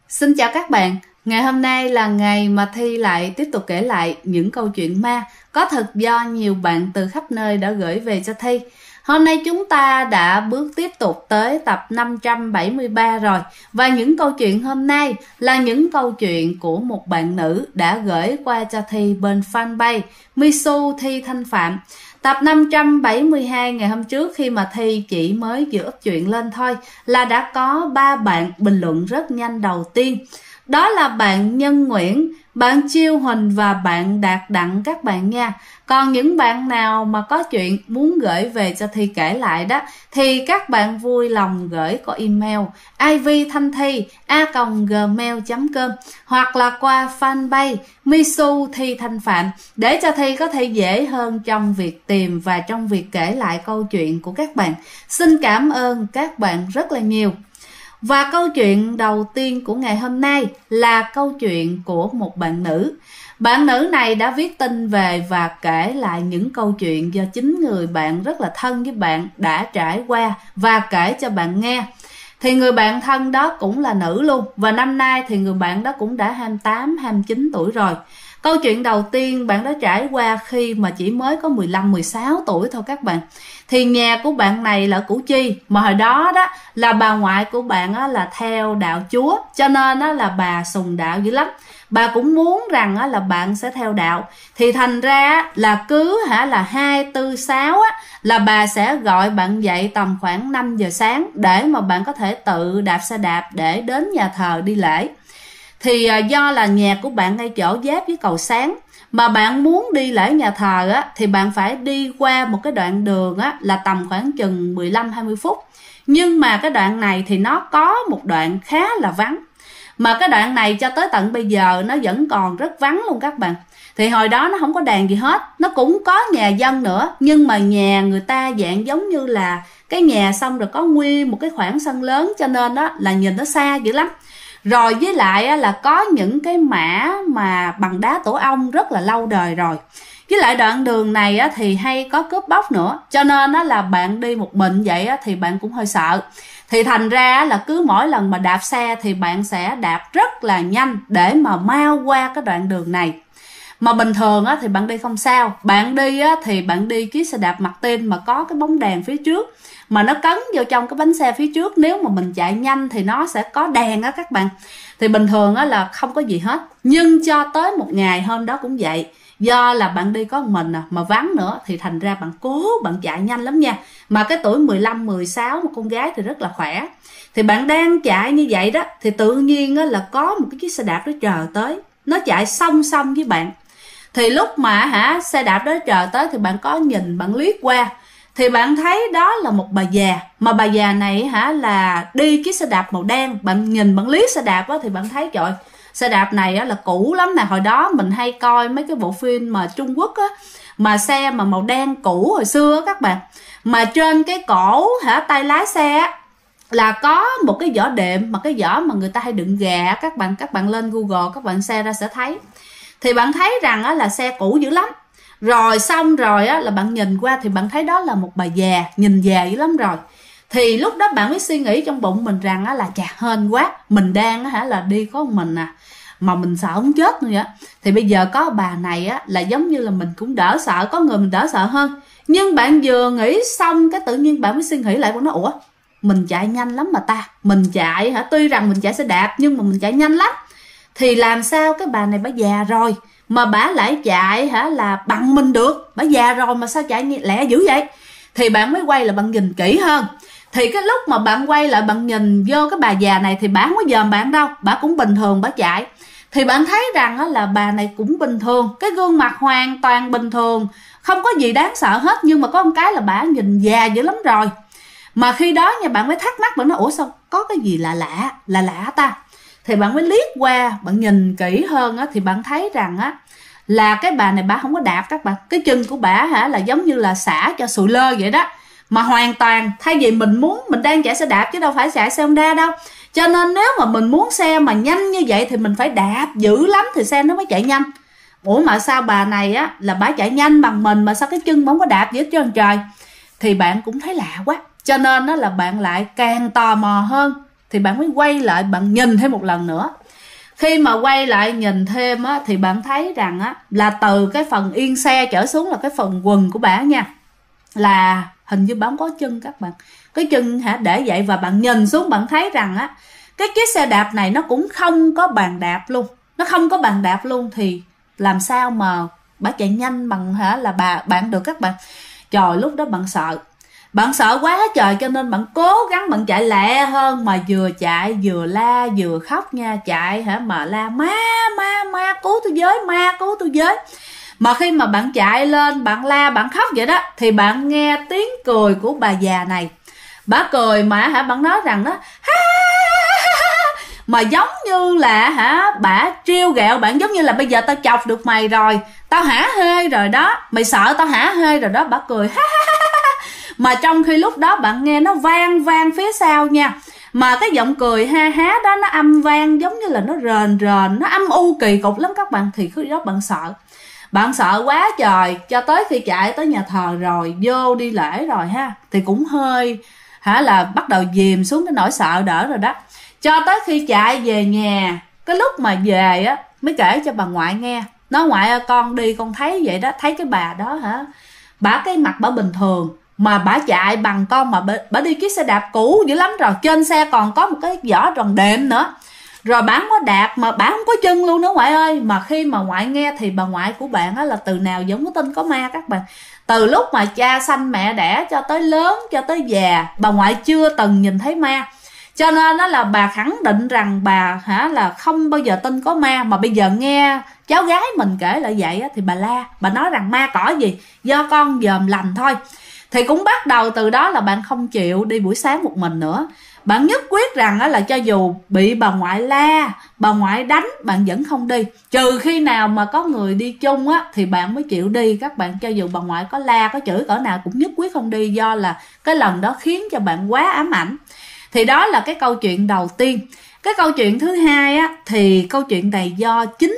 Xin chào các bạn, ngày hôm nay là ngày mà Thi lại tiếp tục kể lại những câu chuyện ma có thật do nhiều bạn từ khắp nơi đã gửi về cho Thi. Hôm nay chúng ta đã bước tiếp tục tới tập 573 rồi. Và những câu chuyện hôm nay là những câu chuyện của một bạn nữ đã gửi qua cho Thi bên fanpage Misu Thi Thanh Phạm. Tập 572 ngày hôm trước khi mà Thi chỉ mới vừa up chuyện lên thôi là đã có 3 bạn bình luận rất nhanh đầu tiên. Đó là bạn Nhân Nguyễn, bạn Chiêu Huỳnh và bạn Đạt Đặng các bạn nha. Còn những bạn nào mà có chuyện muốn gửi về cho Thi kể lại đó thì các bạn vui lòng gửi qua email ivthanthi@gmail.com hoặc là qua fanpage Misu Thi Thanh Phạm để cho Thi có thể dễ hơn trong việc tìm và trong việc kể lại câu chuyện của các bạn. Xin cảm ơn các bạn rất là nhiều. Và câu chuyện đầu tiên của ngày hôm nay là câu chuyện của một bạn nữ. Bạn nữ này đã viết tin về và kể lại những câu chuyện do chính người bạn rất là thân với bạn đã trải qua và kể cho bạn nghe. Thì người bạn thân đó cũng là nữ luôn. Và năm nay thì người bạn đó cũng đã 28, 29 tuổi rồi. Câu chuyện đầu tiên bạn đã trải qua khi mà chỉ mới có 15, 16 tuổi thôi các bạn. Thì nhà của bạn này là Củ Chi. Mà hồi đó đó là bà ngoại của bạn là theo đạo Chúa. Cho nên là bà sùng đạo dữ lắm. Bà cũng muốn rằng là bạn sẽ theo đạo. Thì thành ra là cứ là 2, 4, 6 là bà sẽ gọi bạn dậy tầm khoảng 5 giờ sáng để mà bạn có thể tự đạp xe đạp để đến nhà thờ đi lễ. Thì do là nhà của bạn ngay chỗ giáp với cầu Sáng mà bạn muốn đi lễ nhà thờ thì bạn phải đi qua một cái đoạn đường là tầm khoảng chừng 15-20 phút. Nhưng mà cái đoạn này thì nó có một đoạn khá là vắng. Mà cái đoạn này cho tới tận bây giờ nó vẫn còn rất vắng luôn các bạn. Thì hồi đó nó không có đèn gì hết. Nó cũng có nhà dân nữa. Nhưng mà nhà người ta dạng giống như là cái nhà xong rồi có nguyên một cái khoảng sân lớn. Cho nên đó là nhìn nó xa dữ lắm. Rồi với lại là có những cái mã mà bằng đá tổ ong rất là lâu đời rồi. Với lại đoạn đường này thì hay có cướp bóc nữa. Cho nên là bạn đi một mình vậy thì bạn cũng hơi sợ. Thì thành ra là cứ mỗi lần mà đạp xe thì bạn sẽ đạp rất là nhanh để mà mau qua cái đoạn đường này. Mà bình thường thì bạn đi không sao. Bạn đi thì bạn đi chiếc xe đạp mặt tin mà có cái bóng đèn phía trước. Mà nó cấn vô trong cái bánh xe phía trước. Nếu mà mình chạy nhanh thì nó sẽ có đèn các bạn. Thì bình thường là không có gì hết. Nhưng cho tới một ngày hôm đó cũng vậy. Do là bạn đi có một mình mà vắng nữa thì thành ra bạn cố bạn chạy nhanh lắm nha. Mà cái tuổi 15, 16 một con gái thì rất là khỏe. Thì bạn đang chạy như vậy đó thì tự nhiên là có một cái chiếc xe đạp đó chờ tới. Nó chạy song song với bạn. Thì lúc mà xe đạp đó chờ tới thì bạn có nhìn bạn liếc qua. Thì bạn thấy đó là một bà già. Mà bà già này là đi chiếc xe đạp màu đen. Bạn nhìn bạn liếc xe đạp thì bạn thấy trời, xe đạp này là cũ lắm nè. Hồi đó mình hay coi mấy cái bộ phim mà Trung Quốc mà xe mà màu đen cũ hồi xưa các bạn. Mà trên cái cổ tay lái xe là có một cái vỏ đệm. Mà cái vỏ mà người ta hay đựng gà. Các bạn lên Google các bạn xe ra sẽ thấy. Thì bạn thấy rằng là xe cũ dữ lắm. Rồi xong rồi là bạn nhìn qua thì bạn thấy đó là một bà già. Nhìn già dữ lắm rồi. Thì lúc đó bạn mới suy nghĩ trong bụng mình rằng là chà hên quá. Mình đang là đi có một mình mà mình sợ không chết nữa vậy. Thì bây giờ có bà này là giống như là mình cũng đỡ sợ. Có người mình đỡ sợ hơn. Nhưng bạn vừa nghĩ xong cái tự nhiên bạn mới suy nghĩ lại. Bạn nói ủa mình chạy nhanh lắm mà ta. Mình chạy tuy rằng mình chạy xe đạp nhưng mà mình chạy nhanh lắm. Thì làm sao cái bà này bà già rồi mà bà lại chạy là bằng mình được. Bà già rồi mà sao chạy lẹ dữ vậy. Thì bạn mới quay lại bạn nhìn kỹ hơn. Thì cái lúc mà bạn quay lại bạn nhìn vô cái bà già này thì bà không có dòm bạn đâu. Bà cũng bình thường bà chạy. Thì bạn thấy rằng là bà này cũng bình thường. Cái gương mặt hoàn toàn bình thường. Không có gì đáng sợ hết. Nhưng mà có một cái là bà nhìn già dữ lắm rồi. Mà khi đó nha bạn mới thắc mắc. Bạn nói ủa sao có cái gì lạ lạ ta. Thì bạn mới liếc qua. Bạn nhìn kỹ hơn thì bạn thấy rằng là cái bà này bà không có đạp các bạn. Cái chân của bà là giống như là xả cho sụi lơ vậy đó. Mà hoàn toàn thay vì mình đang chạy xe đạp chứ đâu phải chạy xe Honda đâu. Cho nên nếu mà mình muốn xe mà nhanh như vậy thì mình phải đạp dữ lắm thì xe nó mới chạy nhanh. Ủa mà sao bà này là bà chạy nhanh bằng mình mà sao cái chân không có đạp gì hết trơn trời. Thì bạn cũng thấy lạ quá. Cho nên là bạn lại càng tò mò hơn. Thì bạn mới quay lại bạn nhìn thêm một lần nữa. Khi mà quay lại nhìn thêm á, thì bạn thấy rằng á, là từ cái phần yên xe trở xuống là cái phần quần của bả nha, là hình như bả không có chân các bạn. Cái chân để vậy, và bạn nhìn xuống bạn thấy rằng á, cái chiếc xe đạp này nó cũng không có bàn đạp luôn. Nó không có bàn đạp luôn thì làm sao mà bả chạy nhanh bằng là bạn được các bạn. Trời, lúc đó bạn sợ quá trời, cho nên bạn cố gắng bạn chạy lẹ hơn, mà vừa chạy vừa la vừa khóc nha. Chạy mà la ma cứu tôi với, ma cứu tôi với. Mà khi mà bạn chạy lên bạn la bạn khóc vậy đó, thì bạn nghe tiếng cười của bà già này. Bà cười mà bạn nói rằng đó mà giống như là bà trêu ghẹo bạn, giống như là bây giờ tao chọc được mày rồi, tao hả hê rồi đó, mày sợ tao hả hê rồi đó. Bà cười mà trong khi lúc đó bạn nghe nó vang phía sau nha, mà cái giọng cười ha há đó nó âm vang giống như là nó rền, nó âm u kỳ cục lắm các bạn. Thì khi đó bạn sợ quá trời, cho tới khi chạy tới nhà thờ rồi, vô đi lễ rồi thì cũng hơi là bắt đầu dìm xuống cái nỗi sợ đỡ rồi đó. Cho tới khi chạy về nhà, cái lúc mà về á mới kể cho bà ngoại nghe. Nói ngoại ơi, con đi con thấy vậy đó, thấy cái bà đó bả cái mặt bả bình thường, mà bả chạy bằng con mà bả đi chiếc xe đạp cũ dữ lắm rồi, trên xe còn có một cái vỏ tròn đệm nữa, rồi bả không có đạp mà bả không có chân luôn nữa ngoại ơi. Mà khi mà ngoại nghe thì bà ngoại của bạn là từ nào giống có tin có ma các bạn. Từ lúc mà cha sanh mẹ đẻ cho tới lớn cho tới già, bà ngoại chưa từng nhìn thấy ma, cho nên đó là bà khẳng định rằng bà là không bao giờ tin có ma. Mà bây giờ nghe cháu gái mình kể lại vậy thì bà la, bà nói rằng ma cỏ gì, do con dòm lành thôi. Thì cũng bắt đầu từ đó là bạn không chịu đi buổi sáng một mình nữa. Bạn nhất quyết rằng là cho dù bị bà ngoại la, bà ngoại đánh, bạn vẫn không đi. Trừ khi nào mà có người đi chung thì bạn mới chịu đi các bạn. Cho dù bà ngoại có la có chửi cỡ nào cũng nhất quyết không đi, do là cái lần đó khiến cho bạn quá ám ảnh. Thì đó là cái câu chuyện đầu tiên. Cái câu chuyện thứ hai thì câu chuyện này do chính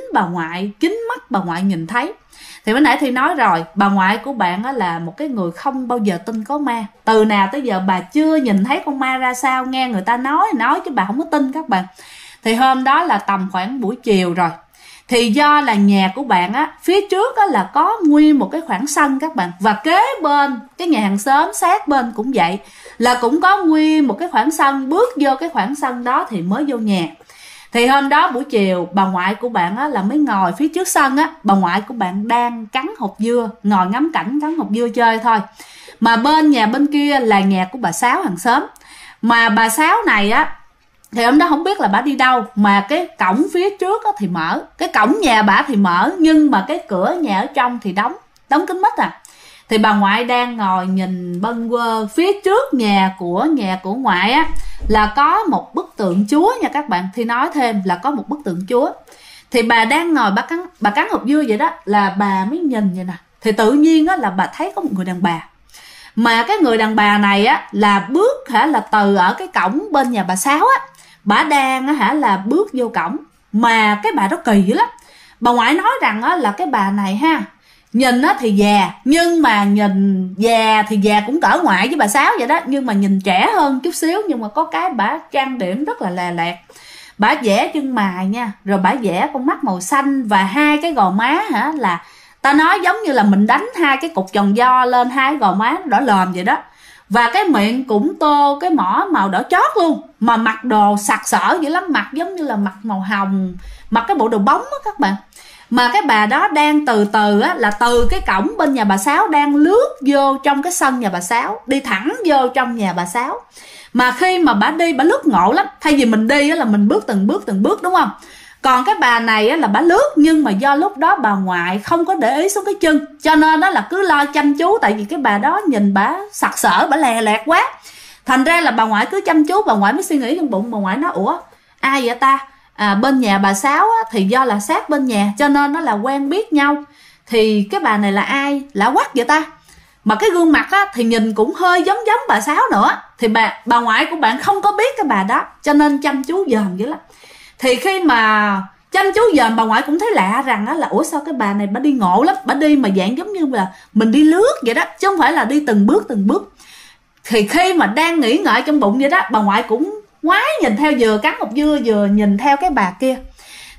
mắt bà ngoại nhìn thấy. Thì mới nãy thì nói rồi, bà ngoại của bạn là một cái người không bao giờ tin có ma. Từ nào tới giờ bà chưa nhìn thấy con ma ra sao, nghe người ta nói chứ bà không có tin các bạn. Thì hôm đó là tầm khoảng buổi chiều rồi. Thì do là nhà của bạn phía trước là có nguyên một cái khoảng sân các bạn, và kế bên cái nhà hàng xóm sát bên cũng vậy, là cũng có nguyên một cái khoảng sân. Bước vô cái khoảng sân đó thì mới vô nhà. Thì hôm đó buổi chiều, bà ngoại của bạn là mới ngồi phía trước sân bà ngoại của bạn đang cắn hột dưa, ngồi ngắm cảnh cắn hột dưa chơi thôi. Mà bên nhà bên kia là nhà của bà Sáu hàng xóm. Mà bà Sáu này thì hôm đó không biết là bà đi đâu, mà cái cổng phía trước thì mở, cái cổng nhà bà thì mở, nhưng mà cái cửa nhà ở trong thì đóng kín mít Thì bà ngoại đang ngồi nhìn bâng quơ. Phía trước nhà của ngoại là có một bức tượng Chúa nha các bạn. Thì nói thêm là có một bức tượng Chúa. Thì bà đang ngồi bà cắn hộp dưa vậy đó, là bà mới nhìn vậy nè. Thì tự nhiên là bà thấy có một người đàn bà. Mà cái người đàn bà này là bước là từ ở cái cổng bên nhà bà Sáu bà đang là bước vô cổng. Mà cái bà đó kỳ dữ lắm. Bà ngoại nói rằng là cái bà này nhìn thì già, nhưng mà nhìn già thì già cũng cỡ ngoại với bà Sáu vậy đó, nhưng mà nhìn trẻ hơn chút xíu. Nhưng mà có cái bà trang điểm rất là lè lẹt. Bà vẽ chân mày nha, rồi bà vẽ con mắt màu xanh, và hai cái gò má là ta nói giống như là mình đánh hai cái cục tròn do lên hai cái gò má đỏ lòm vậy đó. Và cái miệng cũng tô cái mỏ màu đỏ chót luôn. Mà mặc đồ sặc sỡ vậy lắm, mặc giống như là mặc màu hồng, mặc cái bộ đồ bóng các bạn. Mà cái bà đó đang từ từ là từ cái cổng bên nhà bà Sáu đang lướt vô trong cái sân nhà bà Sáu, đi thẳng vô trong nhà bà Sáu. Mà khi mà bà đi bà lướt ngộ lắm. Thay vì mình đi là mình bước từng bước đúng không? Còn cái bà này là bà lướt, nhưng mà do lúc đó bà ngoại không có để ý xuống cái chân, cho nên đó là cứ lo chăm chú. Tại vì cái bà đó nhìn bà sặc sỡ, bà lè lẹt quá, thành ra là bà ngoại cứ chăm chú. Bà ngoại mới suy nghĩ trong bụng, bà ngoại nói ủa ai vậy ta? Bên nhà bà Sáu thì do là sát bên nhà, cho nên nó là quen biết nhau. Thì cái bà này là ai lạ quắc vậy ta? Mà cái gương mặt thì nhìn cũng hơi giống bà Sáu nữa. Thì bà ngoại của bạn không có biết cái bà đó, cho nên chăm chú dòm dữ lắm. Thì khi mà chăm chú dòm, bà ngoại cũng thấy lạ rằng là ủa sao cái bà này bà đi ngộ lắm, bà đi mà dạng giống như là mình đi lướt vậy đó, chứ không phải là đi từng bước. Thì khi mà đang nghĩ ngợi trong bụng vậy đó, bà ngoại cũng ngoái nhìn theo, vừa cắn hột dưa vừa nhìn theo cái bà kia.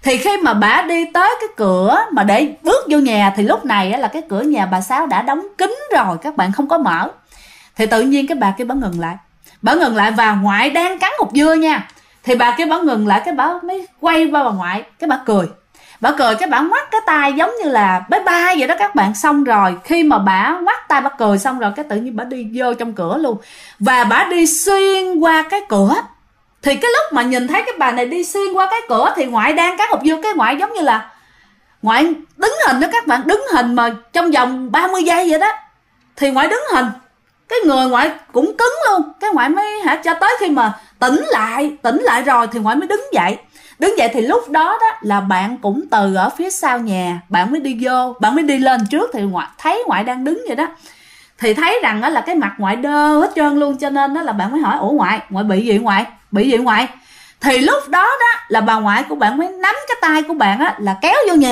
Thì khi mà bà đi tới cái cửa mà để bước vô nhà, thì lúc này là cái cửa nhà bà Sáu đã đóng kín rồi, các bạn, không có mở. Thì tự nhiên cái bà kia bà ngừng lại. Bà ngừng lại và ngoại đang cắn hột dưa nha. Thì bà kia bà ngừng lại, cái bà mới quay qua bà ngoại, cái bà cười. Bà cười cái bà ngoắt cái tay giống như là bye bye vậy đó các bạn. Xong rồi khi mà bà ngoắt tay bà cười xong rồi, cái tự nhiên bà đi vô trong cửa luôn. Và bà đi xuyên qua cái cửa. Thì cái lúc mà nhìn thấy cái bà này đi xuyên qua cái cửa thì ngoại đang cắn hột dưa, cái ngoại giống như là ngoại đứng hình đó các bạn, đứng hình mà trong vòng 30 giây vậy đó. Thì ngoại đứng hình, cái người ngoại cũng cứng luôn. Cái ngoại mới cho tới khi mà tỉnh lại rồi thì ngoại mới đứng dậy. Đứng dậy thì lúc đó đó là bạn cũng từ ở phía sau nhà, bạn mới đi vô, bạn mới đi lên trước. Thì ngoại thấy ngoại đang đứng vậy đó, thì thấy rằng đó là cái mặt ngoại đơ hết trơn luôn. Cho nên đó là bạn mới hỏi, ủa ngoại bị gì ngoại, bị gì ngoại? Thì lúc đó đó là bà ngoại của bạn mới nắm cái tay của bạn á, là kéo vô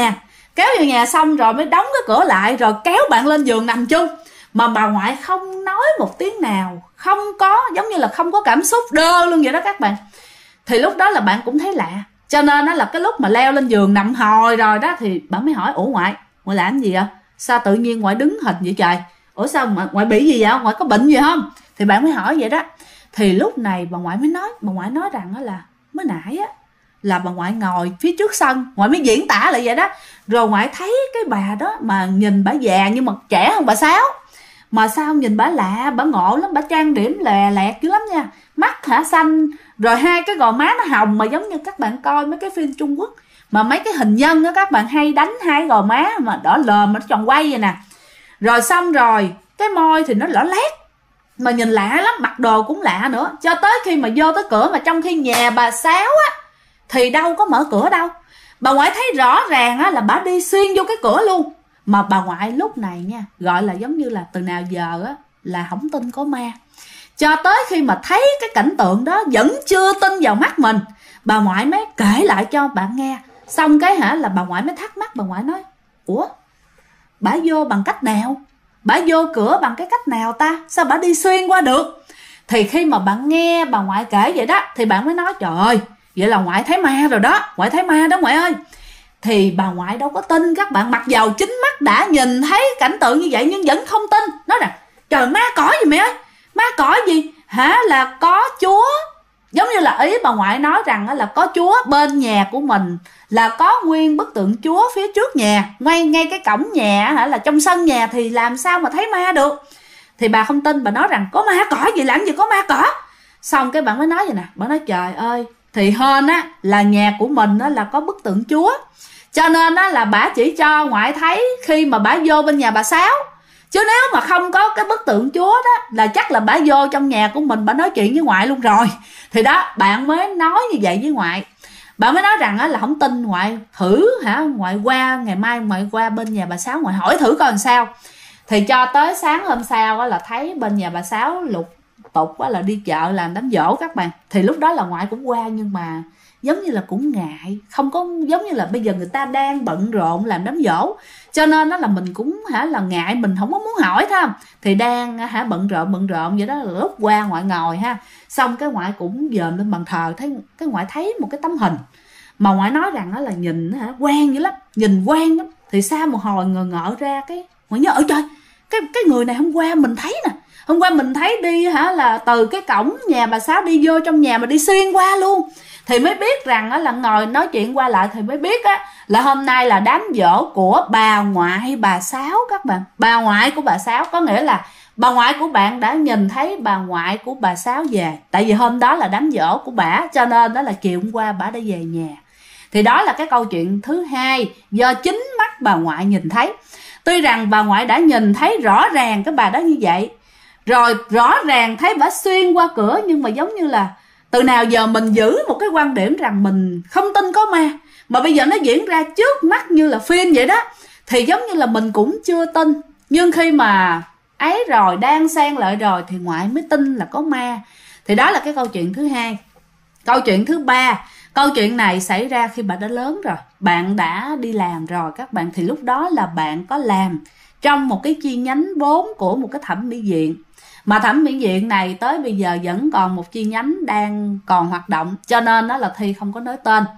nhà xong rồi mới đóng cái cửa lại, rồi kéo bạn lên giường nằm chung. Mà bà ngoại không nói một tiếng nào, không có, giống như là không có cảm xúc, đơ luôn vậy đó các bạn. Thì lúc đó là bạn cũng thấy lạ. Cho nên đó là cái lúc mà leo lên giường nằm hồi rồi đó, thì bạn mới hỏi, ủa ngoại làm gì vậy? Sao tự nhiên ngoại đứng hình vậy trời? Ủa sao mà ngoại bị gì vậy? Ngoại có bệnh gì không? Thì bạn mới hỏi vậy đó. Thì lúc này bà ngoại mới nói, bà ngoại nói rằng đó là mới nãy á, là bà ngoại ngồi phía trước sân, ngoại mới diễn tả lại vậy đó. Rồi ngoại thấy cái bà đó mà nhìn bà già nhưng mà trẻ hơn bà Sáu. Mà sao nhìn bà lạ, bà ngộ lắm, bà trang điểm lè lẹt dữ lắm nha. Mắt xanh, rồi hai cái gò má nó hồng, mà giống như các bạn coi mấy cái phim Trung Quốc mà mấy cái hình nhân á, các bạn hay đánh hai gò má mà đỏ lờm mà nó tròn quay vậy nè. Rồi xong rồi cái môi thì nó lỏ lét, mà nhìn lạ lắm, mặc đồ cũng lạ nữa. Cho tới khi mà vô tới cửa, mà trong khi nhà bà Sáu á thì đâu có mở cửa đâu. Bà ngoại thấy rõ ràng á là bà đi xuyên vô cái cửa luôn. Mà bà ngoại lúc này nha, gọi là giống như là từ nào giờ á là không tin có ma. Cho tới khi mà thấy cái cảnh tượng đó vẫn chưa tin vào mắt mình, bà ngoại mới kể lại cho bạn nghe. Xong cái là bà ngoại mới thắc mắc, bà ngoại nói, ủa bà vô bằng cách nào? Bà vô cửa bằng cái cách nào ta? Sao bà đi xuyên qua được? Thì khi mà bạn nghe bà ngoại kể vậy đó, thì bạn mới nói, trời ơi, vậy là ngoại thấy ma rồi đó, ngoại thấy ma đó ngoại ơi. Thì bà ngoại đâu có tin các bạn, mặc dầu chính mắt đã nhìn thấy cảnh tượng như vậy nhưng vẫn không tin. Nói rằng, trời, ma cỏ gì mẹ ơi, ma cỏ gì hả? Là có Chúa, giống như là ý bà ngoại nói rằng là có Chúa bên nhà của mình, là có nguyên bức tượng Chúa phía trước nhà, ngay cái cổng nhà là trong sân nhà, thì làm sao mà thấy ma được. Thì bà không tin, bà nói rằng có ma cỏ gì, làm gì có ma cỏ. Xong cái bạn mới nói vậy nè, bạn nói, trời ơi, thì hên á là nhà của mình á là có bức tượng Chúa, cho nên á là bà chỉ cho ngoại thấy khi mà bà vô bên nhà bà Sáu. Chứ nếu mà không có cái bức tượng Chúa đó là chắc là bà vô trong nhà của mình, bà nói chuyện với ngoại luôn rồi. Thì đó, bạn mới nói như vậy với ngoại. Bạn mới nói rằng á là không tin, ngoại thử ngoại qua ngày mai, ngoại qua bên nhà bà Sáu, ngoại hỏi thử coi làm sao. Thì cho tới sáng hôm sau á là thấy bên nhà bà Sáu lục tục á là đi chợ làm đám giỗ các bạn. Thì lúc đó là ngoại cũng qua, nhưng mà giống như là cũng ngại, không có giống như là bây giờ người ta đang bận rộn làm đám giỗ, cho nên đó là mình cũng là ngại, mình không có muốn hỏi thôi. Thì đang bận rộn vậy đó, là lúc qua ngoại ngồi xong cái ngoại cũng dòm lên bàn thờ, thấy cái ngoại thấy một cái tấm hình mà ngoại nói rằng đó là nhìn quen dữ lắm, nhìn quen lắm. Thì sau một hồi ngờ ra, cái ngoại nhớ, ơi trời, cái người này hôm qua mình thấy nè, hôm qua mình thấy đi là từ cái cổng nhà bà Sáu đi vô trong nhà mà đi xuyên qua luôn. Thì mới biết rằng là ngồi nói chuyện qua lại thì mới biết là hôm nay là đám giỗ của bà ngoại bà Sáu các bạn. Bà ngoại của bà Sáu, có nghĩa là bà ngoại của bạn đã nhìn thấy bà ngoại của bà Sáu về. Tại vì hôm đó là đám giỗ của bà, cho nên đó là chiều hôm qua bà đã về nhà. Thì đó là cái câu chuyện thứ hai, do chính mắt bà ngoại nhìn thấy. Tuy rằng bà ngoại đã nhìn thấy rõ ràng cái bà đó như vậy, rồi rõ ràng thấy bà xuyên qua cửa, nhưng mà giống như là từ nào giờ mình giữ một cái quan điểm rằng mình không tin có ma, mà bây giờ nó diễn ra trước mắt như là phim vậy đó, thì giống như là mình cũng chưa tin. Nhưng khi mà ấy rồi, đang xen lại rồi, thì ngoại mới tin là có ma. Thì đó là cái câu chuyện thứ hai. Câu chuyện thứ ba, câu chuyện này xảy ra khi bạn đã lớn rồi, bạn đã đi làm rồi các bạn. Thì lúc đó là bạn có làm trong một cái chi nhánh vốn của một cái thẩm mỹ viện, mà thẩm mỹ viện này tới bây giờ vẫn còn một chi nhánh đang còn hoạt động, cho nên đó là Thi không có nói tên.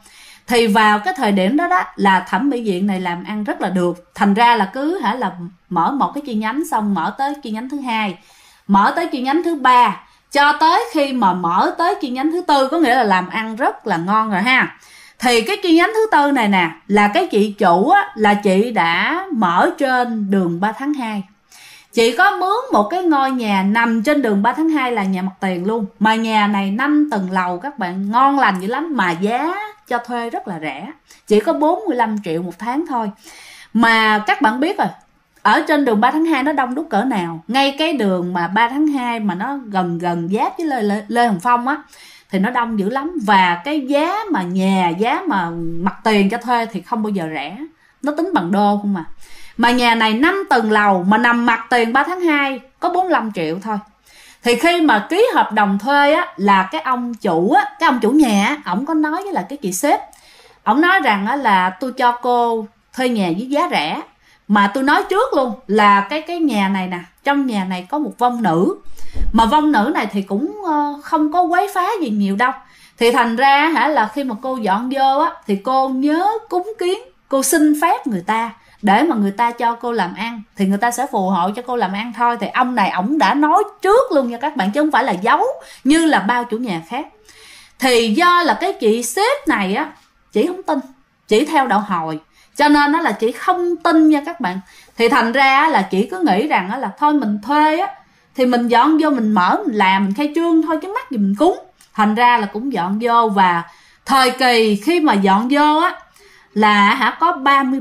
Thì vào cái thời điểm đó đó là thẩm mỹ viện này làm ăn rất là được. Thành ra là cứ là mở một cái chi nhánh, xong mở tới chi nhánh thứ hai, mở tới chi nhánh thứ ba, cho tới khi mà mở tới chi nhánh thứ tư, có nghĩa là làm ăn rất là ngon rồi ha. Thì cái chi nhánh thứ tư này nè, là cái chị chủ á, là chị đã mở trên đường 3 tháng 2. Chị có mướn một cái ngôi nhà nằm trên đường 3 tháng 2 là nhà mặt tiền luôn. Mà nhà này 5 tầng lầu các bạn, ngon lành dữ lắm. Mà giá cho thuê rất là rẻ, chỉ có 45 triệu một tháng thôi. Mà các bạn biết rồi, ở trên đường 3 tháng 2 nó đông đúc cỡ nào. Ngay cái đường mà 3 tháng 2 mà nó gần giáp với Lê Hồng Phong á, thì nó đông dữ lắm. Và cái giá mà nhà, giá mà mặt tiền cho thuê thì không bao giờ rẻ, nó tính bằng đô không mà. Mà nhà này 5 tầng lầu mà nằm mặt tiền 3 tháng 2 có 45 triệu thôi. Thì khi mà ký hợp đồng thuê á, là cái ông chủ á, cái ông chủ nhà á, ổng có nói với là cái chị sếp, ổng nói rằng á, là tôi cho cô thuê nhà với giá rẻ, mà tôi nói trước luôn là cái nhà này nè, trong nhà này có một vong nữ, mà vong nữ này thì cũng không có quấy phá gì nhiều đâu. Thì thành ra là khi mà cô dọn vô á, thì cô nhớ cúng kiến, cô xin phép người ta để mà người ta cho cô làm ăn, thì người ta sẽ phù hộ cho cô làm ăn thôi. Thì ông này ổng đã nói trước luôn nha các bạn, chứ không phải là giấu như là bao chủ nhà khác. Thì do là cái chị sếp này á, chị không tin, chị theo đạo Hồi, cho nên nó là chị không tin nha các bạn. Thì thành ra là chị cứ nghĩ rằng là thôi mình thuê á, thì mình dọn vô mình mở mình làm, mình khai trương thôi chứ mắc gì mình cúng. Thành ra là cũng dọn vô. Và thời kỳ khi mà dọn vô á, là có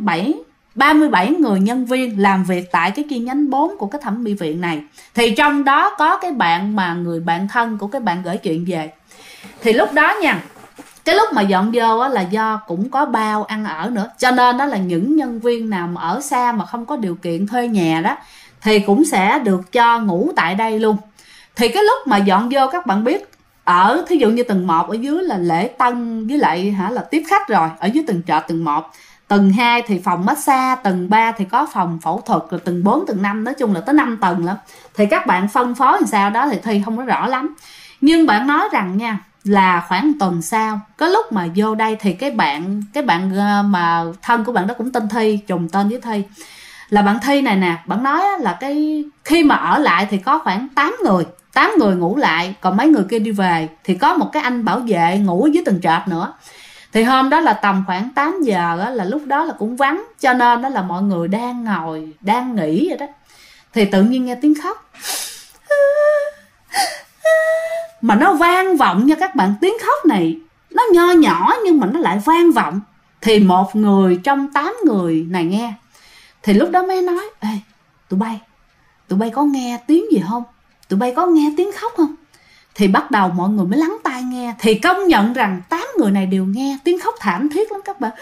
37 người nhân viên làm việc tại cái chi nhánh 4 của cái thẩm mỹ viện này. Thì trong đó có cái bạn mà người bạn thân của cái bạn gửi chuyện về. Thì lúc đó nha, cái lúc mà dọn vô á, là do cũng có bao ăn ở nữa, cho nên đó là những nhân viên nào mà ở xa mà không có điều kiện thuê nhà đó, thì cũng sẽ được cho ngủ tại đây luôn. Thì cái lúc mà dọn vô các bạn biết, ở thí dụ như tầng 1 ở dưới là lễ tân với lại là tiếp khách rồi, ở dưới tầng trệt tầng 1. Tầng 2 thì phòng massage, tầng 3 thì có phòng phẫu thuật, rồi tầng 4, tầng 5, nói chung là tới 5 tầng lắm. Thì các bạn phân phối làm sao đó thì Thi không có rõ lắm. Nhưng bạn nói rằng nha, là khoảng tuần sau, có lúc mà vô đây thì cái bạn mà thân của bạn đó cũng tên Thi, trùng tên với Thi, là bạn Thi này nè, bạn nói là cái khi mà ở lại thì có khoảng 8 người ngủ lại, còn mấy người kia đi về. Thì có một cái anh bảo vệ ngủ dưới tầng trệt nữa. Thì hôm đó là tầm khoảng 8 giờ đó, là lúc đó là cũng vắng, cho nên đó là mọi người đang ngồi đang nghỉ vậy đó. Thì tự nhiên nghe tiếng khóc, mà nó vang vọng nha các bạn. Tiếng khóc này nó nho nhỏ nhưng mà nó lại vang vọng. Thì một người trong 8 người này nghe. Thì lúc đó mới nói: ê, tụi bay có nghe tiếng gì không? Tụi bay có nghe tiếng khóc không? Thì bắt đầu mọi người mới lắng tai nghe. Thì công nhận rằng 8 người này đều nghe tiếng khóc thảm thiết lắm các bạn,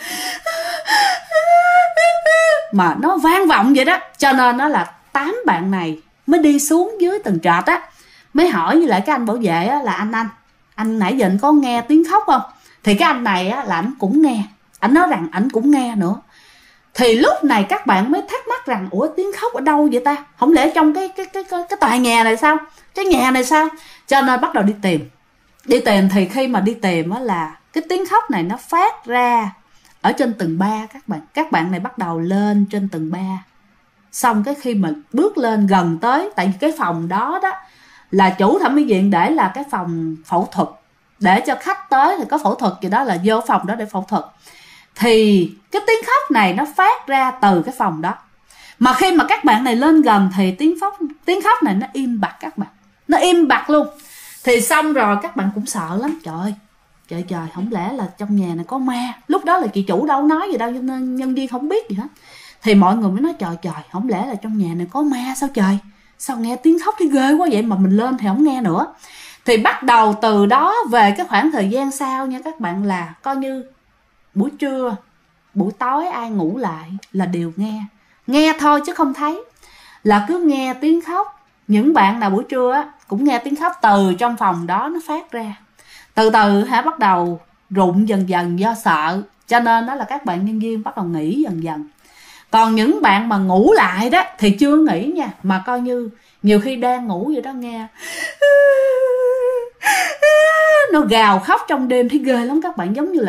mà nó vang vọng vậy đó. Cho nên nó là 8 bạn này mới đi xuống dưới tầng trệt á, mới hỏi với lại cái anh bảo vệ á, là anh nãy giờ anh có nghe tiếng khóc không? Thì cái anh này á, là anh cũng nghe, anh nói rằng anh cũng nghe nữa. Thì lúc này các bạn mới thắc mắc rằng ủa, tiếng khóc ở đâu vậy ta? Không lẽ trong cái tòa nhà này sao? Cái nhà này sao? Cho nên bắt đầu đi tìm. Thì khi mà đi tìm á, là cái tiếng khóc này nó phát ra ở trên tầng 3 các bạn. Các bạn này bắt đầu lên trên tầng 3. Xong cái khi mà bước lên gần tới, tại vì cái phòng đó đó là chủ thẩm mỹ viện để là cái phòng phẫu thuật, để cho khách tới thì có phẫu thuật gì đó là vô phòng đó để phẫu thuật. Thì cái tiếng khóc này nó phát ra từ cái phòng đó. Mà khi mà các bạn này lên gần thì tiếng khóc này nó im bặt các bạn, nó im bặt luôn. Thì xong rồi các bạn cũng sợ lắm. Trời, không lẽ là trong nhà này có ma? Lúc đó là chị chủ đâu nói gì đâu, cho nên nhân viên không biết gì hết. Thì mọi người mới nói trời, không lẽ là trong nhà này có ma sao trời? Sao nghe tiếng khóc thì ghê quá vậy, mà mình lên thì không nghe nữa. Thì bắt đầu từ đó về cái khoảng thời gian sau nha các bạn, là coi như buổi trưa, buổi tối ai ngủ lại là đều nghe thôi chứ không thấy, là cứ nghe tiếng khóc. Những bạn nào buổi trưa á, cũng nghe tiếng khóc từ trong phòng đó nó phát ra. Từ từ bắt đầu rụng dần dần do sợ, cho nên đó là các bạn nhân viên bắt đầu nghỉ dần dần. Còn những bạn mà ngủ lại đó thì chưa nghỉ nha, mà coi như nhiều khi đang ngủ vậy đó, nghe nó gào khóc trong đêm thấy ghê lắm các bạn, giống như là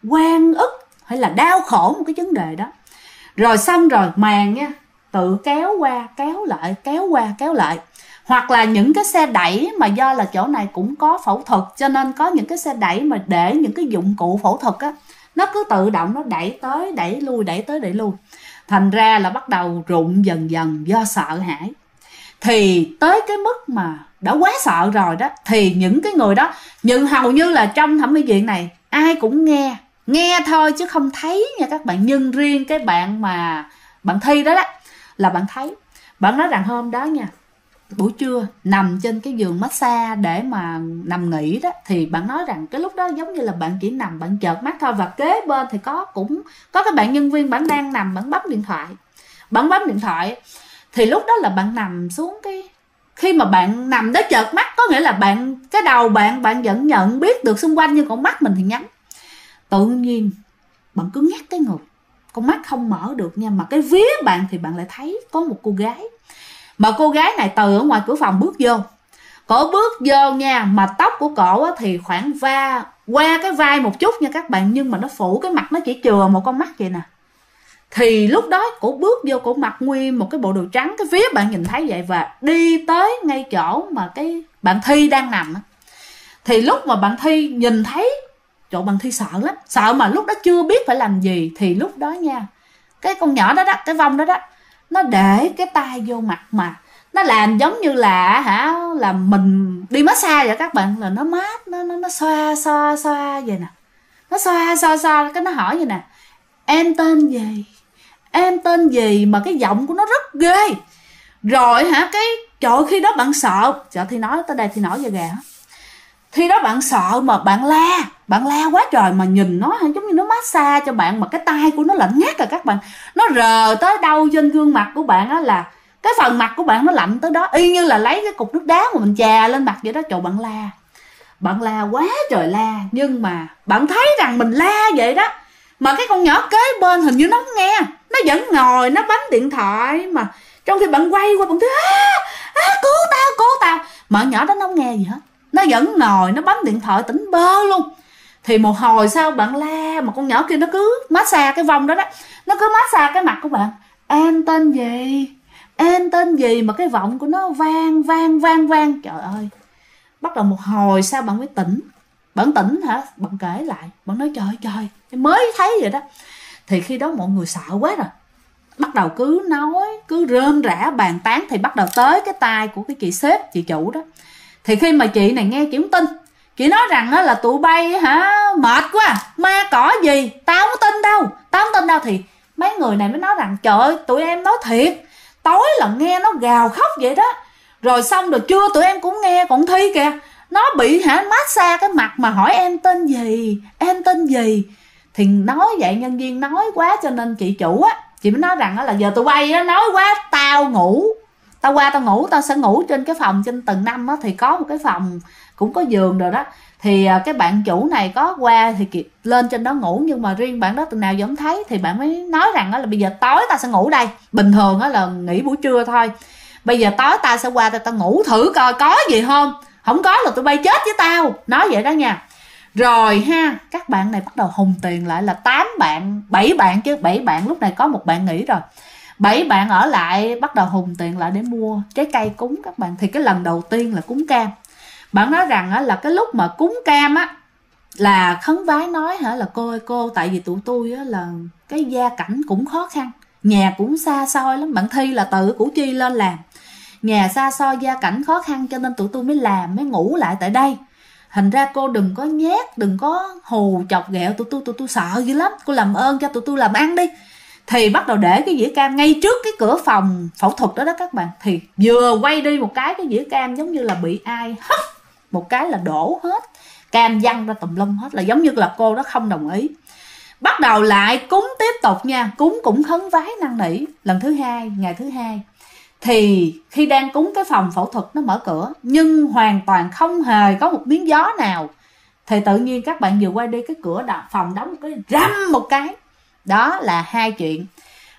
oan ức hay là đau khổ một cái vấn đề đó. Rồi xong rồi màng nha, tự kéo qua kéo lại, kéo qua kéo lại. Hoặc là những cái xe đẩy mà do là chỗ này cũng có phẫu thuật, cho nên có những cái xe đẩy mà để những cái dụng cụ phẫu thuật á, nó cứ tự động nó đẩy tới đẩy lui, đẩy tới đẩy lui. Thành ra là bắt đầu rụng dần dần do sợ hãi. Thì tới cái mức mà đã quá sợ rồi đó, thì những cái người đó, nhưng hầu như là trong thẩm mỹ viện này ai cũng nghe thôi chứ không thấy nha các bạn. Nhưng riêng cái bạn mà bạn Thi đó là bạn thấy. Bạn nói rằng hôm đó nha, buổi trưa nằm trên cái giường massage để mà nằm nghỉ đó, thì bạn nói rằng cái lúc đó giống như là bạn chỉ nằm, bạn chợp mắt thôi, và kế bên thì cũng có cái bạn nhân viên, bạn đang nằm, bạn bấm điện thoại. Thì lúc đó là bạn nằm xuống, cái khi mà bạn nằm đó chợp mắt, có nghĩa là bạn, cái đầu bạn vẫn nhận biết được xung quanh, nhưng con mắt mình thì nhắm. Tự nhiên bạn cứ ngắt cái người, con mắt không mở được nha, mà cái vía bạn thì bạn lại thấy có một cô gái. Mà cô gái này từ ở ngoài cửa phòng bước vô, cổ bước vô nha, mà tóc của cổ thì khoảng qua cái vai một chút nha các bạn, nhưng mà nó phủ cái mặt, nó chỉ chừa một con mắt vậy nè. Thì lúc đó cổ bước vô, cổ mặc nguyên một cái bộ đồ trắng, cái phía bạn nhìn thấy vậy, và đi tới ngay chỗ mà cái bạn Thi đang nằm. Thì lúc mà bạn Thi nhìn thấy chỗ, bạn Thi sợ lắm, sợ mà lúc đó chưa biết phải làm gì. Thì lúc đó nha, cái con nhỏ đó cái vong đó nó để cái tay vô mặt, mà nó làm giống như là là mình đi massage vậy các bạn, là nó mát, nó xoa vậy nè, nó xoa cái nó hỏi vậy nè: em tên gì, em tên gì, mà cái giọng của nó rất ghê. Rồi cái trời, khi đó bạn sợ, thì nói tới đây thì nổi da gà. Khi đó bạn sợ mà bạn la quá trời, mà nhìn nó giống như nó massage cho bạn, mà cái tay của nó lạnh ngắt rồi các bạn. Nó rờ tới đâu trên gương mặt của bạn á, là cái phần mặt của bạn nó lạnh tới đó, y như là lấy cái cục nước đá mà mình chà lên mặt vậy đó. Trời, bạn la quá trời la. Nhưng mà bạn thấy rằng mình la vậy đó, mà cái con nhỏ kế bên hình như nó không nghe, nó vẫn ngồi nó bấm điện thoại, mà trong khi bạn quay qua bạn thấy cứu tao, mà nhỏ đó nó không nghe gì hết, nó vẫn ngồi nó bấm điện thoại tỉnh bơ luôn. Thì một hồi sau bạn la, mà con nhỏ kia nó cứ massage cái vong đó, nó cứ massage cái mặt của bạn: em tên gì, em tên gì, mà cái vọng của nó vang. Trời ơi, bắt đầu một hồi sau bạn mới tỉnh. Bạn tỉnh hả? Bạn kể lại, bạn nói trời em mới thấy vậy đó. Thì khi đó mọi người sợ quá rồi, bắt đầu cứ nói, cứ rơm rã bàn tán. Thì bắt đầu tới cái tai của cái chị sếp, chị chủ đó. Thì khi mà chị này nghe, chị không tin. Chị nói rằng là tụi bay mệt quá, ma cỏ gì, tao không tin đâu. Thì mấy người này mới nói rằng trời ơi, tụi em nói thiệt, tối là nghe nó gào khóc vậy đó. Rồi xong rồi trưa tụi em cũng nghe còn Thi kìa, nó bị massage cái mặt mà hỏi em tên gì. Thì nói vậy, nhân viên nói quá, cho nên chị chủ chị mới nói rằng là giờ tụi bay nói quá, tao ngủ, tao sẽ ngủ trên cái phòng trên tầng 5 thì có một cái phòng cũng có giường rồi đó. Thì cái bạn chủ này có qua thì lên trên đó ngủ, nhưng mà riêng bạn đó từ nào giờ không thấy. Thì bạn mới nói rằng là bây giờ tối tao sẽ ngủ đây, bình thường là nghỉ buổi trưa thôi, bây giờ tối tao sẽ qua tao ngủ thử coi có gì không có là tụi bay chết với tao, nói vậy đó nha. Rồi các bạn này bắt đầu hùng tiền lại, là 7 bạn, lúc này có một bạn nghỉ rồi, 7 bạn ở lại bắt đầu hùng tiền lại để mua trái cây cúng các bạn. Thì cái lần đầu tiên là cúng cam, bạn nói rằng là cái lúc mà cúng cam là khấn vái nói là cô ơi cô, tại vì tụi tôi là cái gia cảnh cũng khó khăn, nhà cũng xa xôi lắm. Bạn Thi là từ Củ Chi lên làm, nhà xa xôi gia cảnh khó khăn, cho nên tụi tôi mới ngủ lại tại đây. Thành ra cô đừng có nhát, đừng có hù chọc ghẹo tụi tôi sợ dữ lắm, cô làm ơn cho tụi tôi làm ăn đi. Thì bắt đầu để cái dĩa cam ngay trước cái cửa phòng phẫu thuật đó các bạn. Thì vừa quay đi một cái dĩa cam giống như là bị ai hất một cái là đổ hết, cam văng ra tùm lum hết, là giống như là cô đó không đồng ý. Bắt đầu lại cúng tiếp tục nha, cúng cũng khấn vái năn nỉ. Lần thứ hai, ngày thứ hai, thì khi đang cúng cái phòng phẫu thuật nó mở cửa, nhưng hoàn toàn không hề có một miếng gió nào. Thì tự nhiên các bạn vừa quay đi, cái cửa phòng đóng một cái răm một cái. Đó là hai chuyện.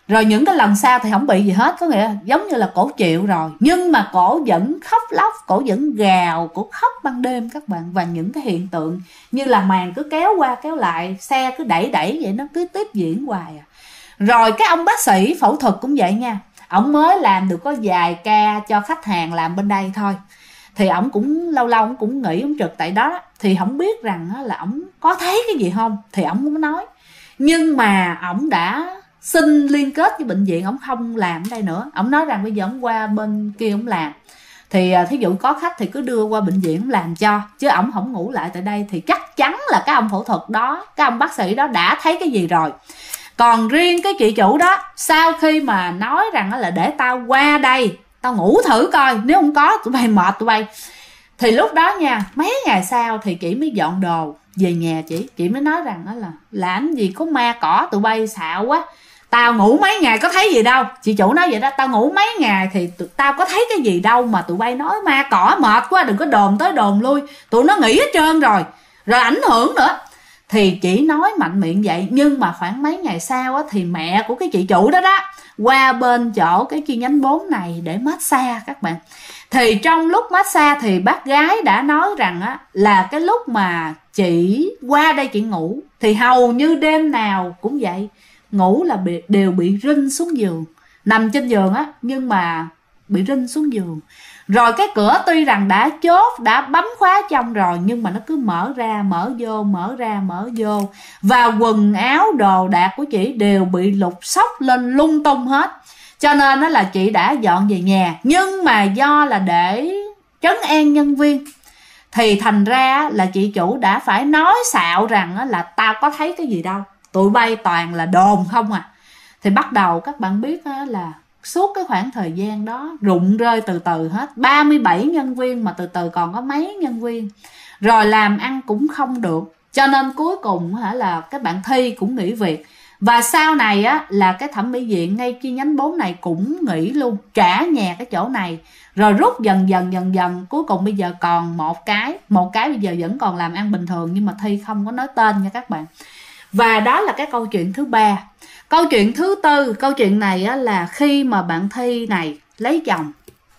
Rồi những cái lần sau thì không bị gì hết, có nghĩa là giống như là cổ chịu rồi, nhưng mà cổ vẫn khóc lóc, cổ vẫn gào, cổ khóc ban đêm các bạn. Và những cái hiện tượng như là màn cứ kéo qua kéo lại, xe cứ đẩy vậy, nó cứ tiếp diễn hoài à. Rồi cái ông bác sĩ phẫu thuật cũng vậy nha, ổng mới làm được có vài ca cho khách hàng làm bên đây thôi, thì ổng cũng lâu lâu ổng cũng nghỉ, ổng trực tại đó. Thì không biết rằng là ổng có thấy cái gì không thì ổng không nói, nhưng mà ổng đã xin liên kết với bệnh viện, ổng không làm ở đây nữa. Ổng nói rằng bây giờ ổng qua bên kia ổng làm, thì thí dụ có khách thì cứ đưa qua bệnh viện ổng làm cho, chứ ổng không ngủ lại tại đây. Thì chắc chắn là cái ông phẫu thuật đó, cái ông bác sĩ đó đã thấy cái gì rồi. Còn riêng cái chị chủ đó, sau khi mà nói rằng là để tao qua đây tao ngủ thử coi, nếu không có tụi bay mệt tụi bay, thì lúc đó nha, mấy ngày sau thì chị mới dọn đồ về nhà. Chị mới nói rằng là làm gì có ma cỏ, tụi bay xạo quá, tao ngủ mấy ngày có thấy gì đâu. Chị chủ nói vậy đó, tao ngủ mấy ngày thì tao có thấy cái gì đâu mà tụi bay nói ma cỏ, mệt quá, đừng có đồn tới đồn lui, tụi nó nghĩ hết trơn rồi ảnh hưởng nữa. Thì chỉ nói mạnh miệng vậy, nhưng mà khoảng mấy ngày sau á, thì mẹ của cái chị chủ đó qua bên chỗ cái chi nhánh 4 này để massage các bạn. Thì trong lúc massage thì bác gái đã nói rằng á, là cái lúc mà chị qua đây chị ngủ thì hầu như đêm nào cũng vậy, ngủ là đều bị rinh xuống giường, nằm trên giường á, nhưng mà bị rinh xuống giường. Rồi cái cửa tuy rằng đã chốt, đã bấm khóa trong rồi, nhưng mà nó cứ mở ra mở vô, mở ra mở vô. Và quần áo đồ đạc của chị đều bị lục xốc lên lung tung hết. Cho nên đó là chị đã dọn về nhà, nhưng mà do là để trấn an nhân viên thì thành ra là chị chủ đã phải nói xạo rằng là tao có thấy cái gì đâu, tụi bay toàn là đồn không à. Thì bắt đầu các bạn biết là suốt cái khoảng thời gian đó rụng rơi từ từ hết, 37 nhân viên mà từ từ còn có mấy nhân viên, rồi làm ăn cũng không được. Cho nên cuối cùng là các bạn Thi cũng nghỉ việc. Và sau này á, là cái thẩm mỹ viện ngay chi nhánh 4 này cũng nghỉ luôn, trả nhà cái chỗ này, rồi rút dần dần. Cuối cùng bây giờ còn một cái bây giờ vẫn còn làm ăn bình thường, nhưng mà Thi không có nói tên nha các bạn. Và đó là cái câu chuyện thứ ba. Câu chuyện thứ tư, câu chuyện này á, là khi mà bạn Thi này lấy chồng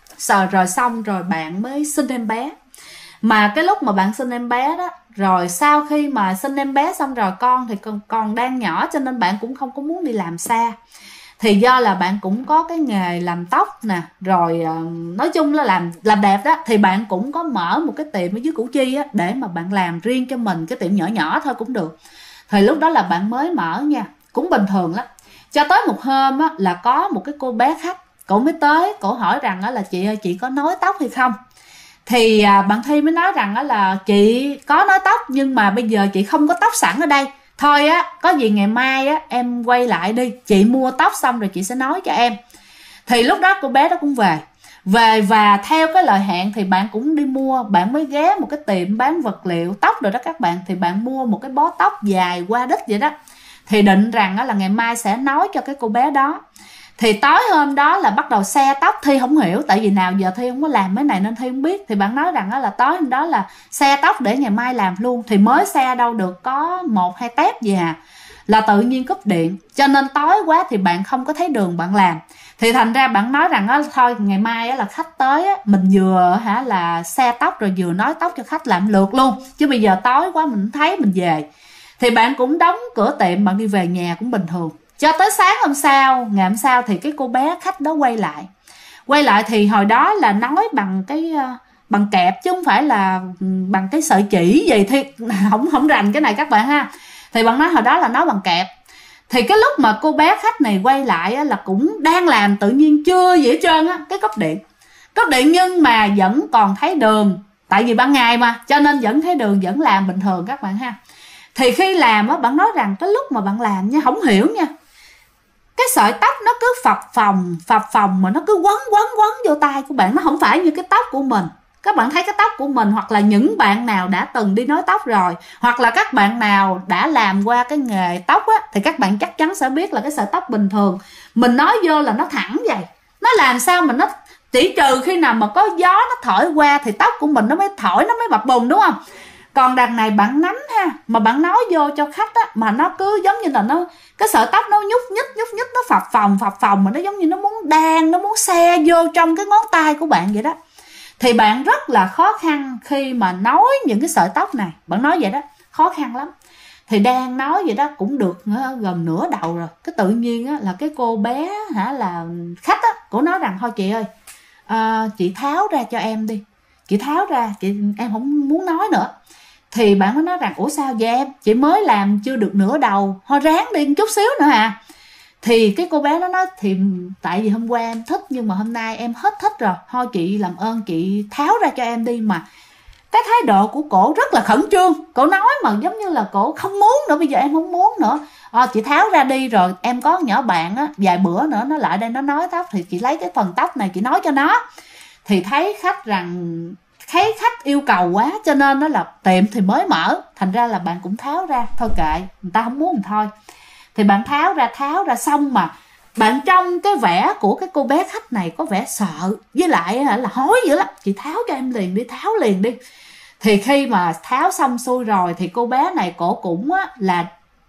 rồi xong rồi bạn mới sinh em bé. Mà cái lúc mà bạn sinh em bé đó, rồi sau khi mà sinh em bé xong rồi con thì còn đang nhỏ, cho nên bạn cũng không có muốn đi làm xa. Thì do là bạn cũng có cái nghề làm tóc nè, rồi nói chung là làm đẹp đó, thì bạn cũng có mở một cái tiệm ở dưới Củ Chi á, để mà bạn làm riêng cho mình, cái tiệm nhỏ nhỏ thôi cũng được. Thì lúc đó là bạn mới mở nha, cũng bình thường lắm. Cho tới một hôm á, là có một cái cô bé khách, cổ mới tới, cổ hỏi rằng á, là chị ơi, chị có nối tóc hay không? Thì bạn Thi mới nói rằng á, là chị có nối tóc, nhưng mà bây giờ chị không có tóc sẵn ở đây. Thôi á, có gì ngày mai á, em quay lại đi, chị mua tóc xong rồi chị sẽ nói cho em. Thì lúc đó cô bé đó cũng về và theo cái lời hẹn thì bạn cũng đi mua. Bạn mới ghé một cái tiệm bán vật liệu tóc rồi đó các bạn. Thì bạn mua một cái bó tóc dài qua đít vậy đó. Thì định rằng là ngày mai sẽ nói cho cái cô bé đó. Thì tối hôm đó là bắt đầu xe tóc. Thi không hiểu, tại vì nào giờ Thi không có làm mấy này nên Thi không biết. Thì bạn nói rằng là tối hôm đó là xe tóc để ngày mai làm luôn. Thì mới xe đâu được có 1-2 tép gì à, là tự nhiên cúp điện. Cho nên tối quá thì bạn không có thấy đường bạn làm. Thì thành ra bạn nói rằng thôi ngày mai là khách tới mình vừa là xe tóc rồi vừa nói tóc cho khách làm lượt luôn, chứ bây giờ tối quá mình thấy mình về. Thì bạn cũng đóng cửa tiệm, bạn đi về nhà cũng bình thường. Cho tới sáng hôm sau, ngày hôm sau thì cái cô bé khách đó quay lại thì hồi đó là nói bằng cái bằng kẹp chứ không phải là bằng cái sợi chỉ gì. Thì không rành cái này các bạn ha. Thì bạn nói hồi đó là nói bằng kẹp. Thì cái lúc mà cô bé khách này quay lại là cũng đang làm, tự nhiên chưa gì hết trơn á, cái cúp điện nhưng mà vẫn còn thấy đường, tại vì ban ngày mà, cho nên vẫn thấy đường, vẫn làm bình thường các bạn ha. Thì khi làm á, bạn nói rằng cái lúc mà bạn làm nha, không hiểu nha, cái sợi tóc nó cứ phập phồng mà nó cứ quấn vô tay của bạn. Nó không phải như cái tóc của mình. Các bạn thấy cái tóc của mình, hoặc là những bạn nào đã từng đi nối tóc rồi, hoặc là các bạn nào đã làm qua cái nghề tóc á, thì các bạn chắc chắn sẽ biết là cái sợi tóc bình thường mình nói vô là nó thẳng vậy. Nó làm sao mà nó, chỉ trừ khi nào mà có gió nó thổi qua thì tóc của mình nó mới thổi, nó mới bập bùng, đúng không? Còn đằng này bạn nắm ha, mà bạn nói vô cho khách á, mà nó cứ giống như là nó, cái sợi tóc nó nhúc nhích, nó phập phồng mà nó giống như nó muốn đan, nó muốn xe vô trong cái ngón tay của bạn vậy đó. Thì bạn rất là khó khăn khi mà nói những cái sợi tóc này, bạn nói vậy đó, khó khăn lắm. Thì đang nói vậy đó cũng được gần nửa đầu rồi, cái tự nhiên á, là cái cô bé là khách á, cổ nói rằng thôi chị ơi, chị tháo ra cho em đi, chị tháo ra, em không muốn nói nữa. Thì bạn mới nói rằng ủa sao vậy em, chị mới làm chưa được nửa đầu, thôi ráng đi một chút xíu nữa à. Thì cái cô bé nó nói thì tại vì hôm qua em thích nhưng mà hôm nay em hết thích rồi, thôi chị làm ơn chị tháo ra cho em đi. Mà cái thái độ của cổ rất là khẩn trương, cổ nói mà giống như là cổ không muốn nữa, bây giờ em không muốn nữa, chị tháo ra đi, rồi em có nhỏ bạn á, vài bữa nữa nó lại đây nó nói tóc thì chị lấy cái phần tóc này chị nói cho nó. Thì thấy khách yêu cầu quá cho nên nó là tiệm thì mới mở, thành ra là bạn cũng tháo ra, thôi kệ người ta không muốn thì thôi. Thì bạn tháo ra xong mà bạn trong cái vẻ của cái cô bé khách này có vẻ sợ, với lại là hối dữ lắm, chị tháo cho em liền đi, tháo liền đi. Thì khi mà tháo xong xuôi rồi thì cô bé này cổ cũng là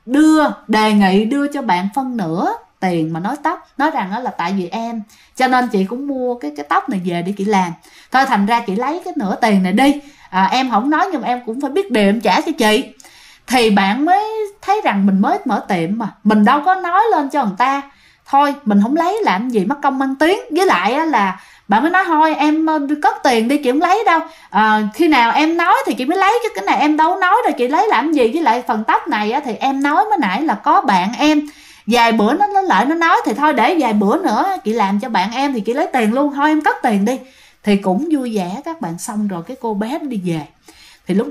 đề nghị đưa cho bạn phân nửa tiền mà nói tóc, nói rằng là tại vì em cho nên chị cũng mua cái tóc này về để chị làm, thôi thành ra chị lấy cái nửa tiền này đi, em không nói nhưng mà em cũng phải biết điều em trả cho chị. Thì bạn mới thấy rằng mình mới mở tiệm mà mình đâu có nói lên cho người ta, thôi mình không lấy làm gì mất công mang tiếng. Với lại là bạn mới nói thôi em cất tiền đi, chị không lấy đâu, khi nào em nói thì chị mới lấy, chứ cái này em đâu nói rồi chị lấy làm gì. Với lại phần tóc này thì em nói mới nãy là có bạn em vài bữa nó lại nó nói thì thôi để vài bữa nữa chị làm cho bạn em thì chị lấy tiền luôn, thôi em cất tiền đi. Thì cũng vui vẻ các bạn. Xong rồi cái cô bé đi về. Thì lúc đó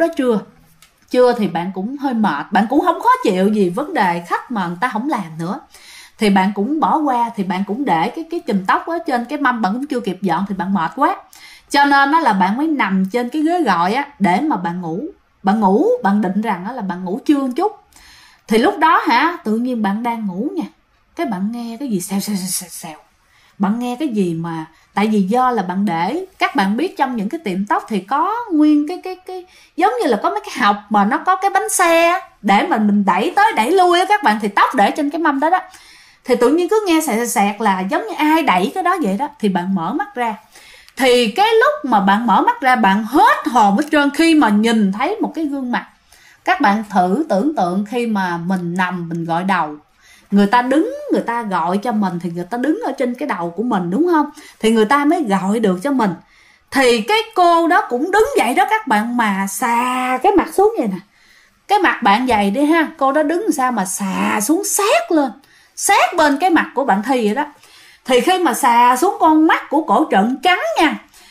trưa thì bạn cũng hơi mệt, bạn cũng không khó chịu gì vấn đề khách mà người ta không làm nữa, thì bạn cũng bỏ qua. Thì bạn cũng để cái chùm tóc ở trên cái mâm, bạn cũng chưa kịp dọn thì bạn mệt quá, cho nên là bạn mới nằm trên cái ghế gọi để mà bạn ngủ. Bạn định rằng là bạn ngủ trưa một chút. Thì lúc đó tự nhiên bạn đang ngủ nha, cái bạn nghe cái gì xèo. Bạn nghe cái gì mà tại vì do là bạn để, các bạn biết trong những cái tiệm tóc thì có nguyên cái giống như là có mấy cái hộc mà nó có cái bánh xe để mà mình đẩy tới đẩy lui các bạn, thì tóc để trên cái mâm đó. Thì tự nhiên cứ nghe sẹt là giống như ai đẩy cái đó vậy đó. Thì bạn mở mắt ra, thì cái lúc mà bạn mở mắt ra bạn hết hồn hết trơn khi mà nhìn thấy một cái gương mặt. Các bạn thử tưởng tượng khi mà mình nằm mình gọi đầu, người ta đứng người ta gọi cho mình thì người ta đứng ở trên cái đầu của mình đúng không, thì người ta mới gọi được cho mình. Thì cái cô đó cũng đứng dậy đó các bạn, mà xà cái mặt xuống vậy nè. Cái mặt bạn dày đi ha, cô đó đứng làm sao mà xà xuống sát lên, sát bên cái mặt của bạn Thi vậy đó. Thì khi mà xà xuống, con mắt của cổ trợn trắng nha,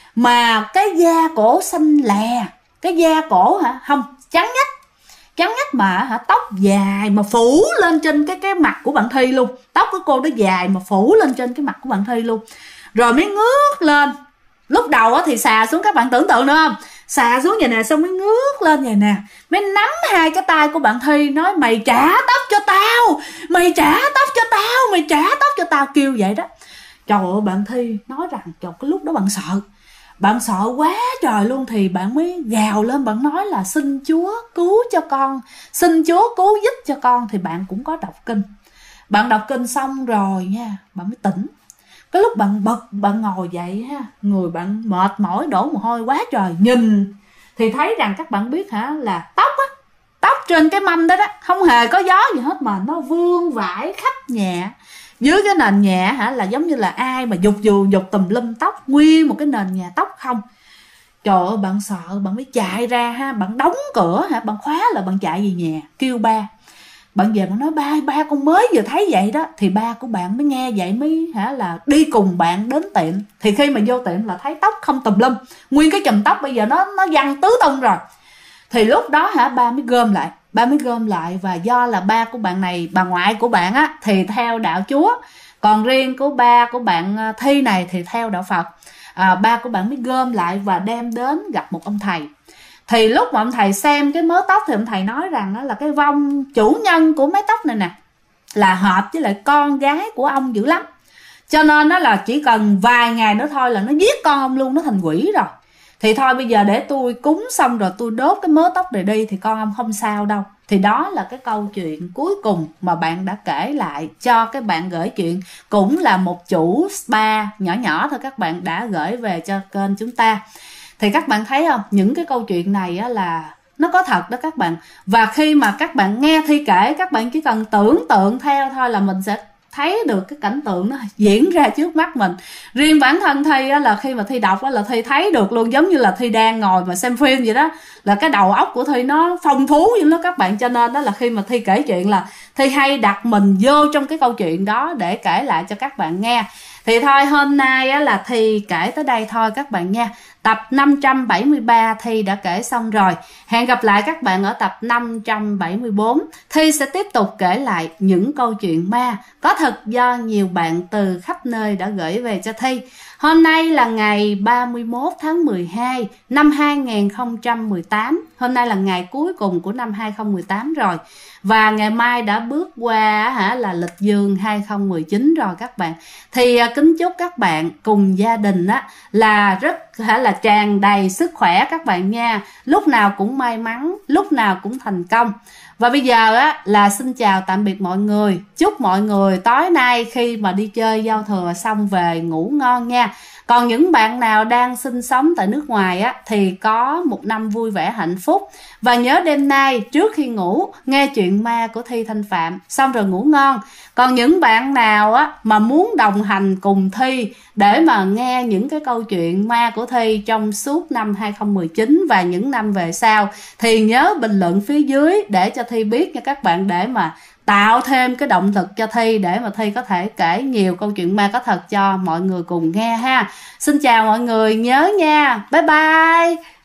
mà cái da cổ xanh lè, cái da cổ không trắng nhách mà tóc dài mà phủ lên trên cái mặt của bạn Thi luôn. Tóc của cô đó dài mà phủ lên trên cái mặt của bạn Thi luôn. Rồi mới ngước lên. Lúc đầu thì xà xuống, các bạn tưởng tượng được không, xà xuống vậy nè, xong mới ngước lên vậy nè, mới nắm hai cái tay của bạn Thi nói mày trả tóc cho tao, mày trả tóc cho tao, mày trả tóc cho tao, kêu vậy đó. Trời ơi, bạn Thi nói rằng trời, cái lúc đó bạn sợ quá trời luôn. Thì bạn mới gào lên, bạn nói là xin Chúa cứu cho con, xin Chúa cứu giúp cho con. Thì bạn cũng có đọc kinh. Bạn đọc kinh xong rồi nha, bạn mới tỉnh. Cái lúc bạn bật, bạn ngồi dậy người bạn mệt mỏi đổ mồ hôi quá trời, nhìn thì thấy rằng các bạn biết là tóc trên cái mâm đó không hề có gió gì hết, mà nó vương vãi khắp nhà. Dưới cái nền nhà là giống như là ai mà dục tùm lum tóc, nguyên một cái nền nhà tóc không. Trời ơi, bạn sợ, bạn mới chạy ra bạn đóng cửa bạn khóa lại, bạn chạy về nhà kêu ba. Bạn về bạn nói ba con mới vừa thấy vậy đó. Thì ba của bạn mới nghe vậy mới là đi cùng bạn đến tiệm. Thì khi mà vô tiệm là thấy tóc không tùm lum, nguyên cái chùm tóc bây giờ nó văng tứ tung rồi. Thì lúc đó ba mới gom lại. Và do là ba của bạn này, bà ngoại của bạn thì theo đạo Chúa, còn riêng của ba của bạn Thi này thì theo đạo Phật. Ba của bạn mới gom lại và đem đến gặp một ông thầy. Thì lúc mà ông thầy xem cái mớ tóc thì ông thầy nói rằng là cái vong chủ nhân của mái tóc này nè là hợp với lại con gái của ông dữ lắm, cho nên nó là chỉ cần vài ngày nữa thôi là nó giết con ông luôn, nó thành quỷ rồi. Thì thôi bây giờ để tôi cúng xong rồi tôi đốt cái mớ tóc này đi thì con không sao đâu. Thì đó là cái câu chuyện cuối cùng mà bạn đã kể lại cho cái bạn gửi chuyện. Cũng là một chủ spa nhỏ nhỏ thôi, các bạn đã gửi về cho kênh chúng ta. Thì các bạn thấy không, những cái câu chuyện này á là nó có thật đó các bạn. Và khi mà các bạn nghe Thi kể, các bạn chỉ cần tưởng tượng theo thôi là mình sẽ thấy được cái cảnh tượng nó diễn ra trước mắt mình. Riêng bản thân Thi á, là khi mà Thi đọc á, là Thi thấy được luôn, giống như là Thi đang ngồi mà xem phim vậy đó. Là cái đầu óc của Thi nó phong phú vậy đó các bạn. Cho nên đó là khi mà Thi kể chuyện là Thi hay đặt mình vô trong cái câu chuyện đó để kể lại cho các bạn nghe. Thì thôi hôm nay á, là Thi kể tới đây thôi các bạn nha. Tập 573 Thi đã kể xong rồi. Hẹn gặp lại các bạn ở tập 574. Thi sẽ tiếp tục kể lại những câu chuyện ma có thật do nhiều bạn từ khắp nơi đã gửi về cho Thi. Hôm nay là ngày 31 tháng 12 năm 2018. Hôm nay là ngày cuối cùng của năm 2018 rồi. Và ngày mai đã bước qua là lịch dương 2019 rồi các bạn. Thì kính chúc các bạn cùng gia đình là rất là tràn đầy sức khỏe các bạn nha. Lúc nào cũng may mắn, lúc nào cũng thành công. Và bây giờ là xin chào tạm biệt mọi người. Chúc mọi người tối nay khi mà đi chơi giao thừa xong về ngủ ngon nha. Còn những bạn nào đang sinh sống tại nước ngoài thì có một năm vui vẻ hạnh phúc. Và nhớ đêm nay trước khi ngủ nghe chuyện ma của Thi Thanh Phạm xong rồi ngủ ngon. Còn những bạn nào mà muốn đồng hành cùng Thi để mà nghe những cái câu chuyện ma của Thi trong suốt năm 2019 và những năm về sau thì nhớ bình luận phía dưới để cho Thi biết nha các bạn, để mà tạo thêm cái động lực cho Thi để mà Thi có thể kể nhiều câu chuyện ma có thật cho mọi người cùng nghe ha. Xin chào mọi người, nhớ nha, bye bye.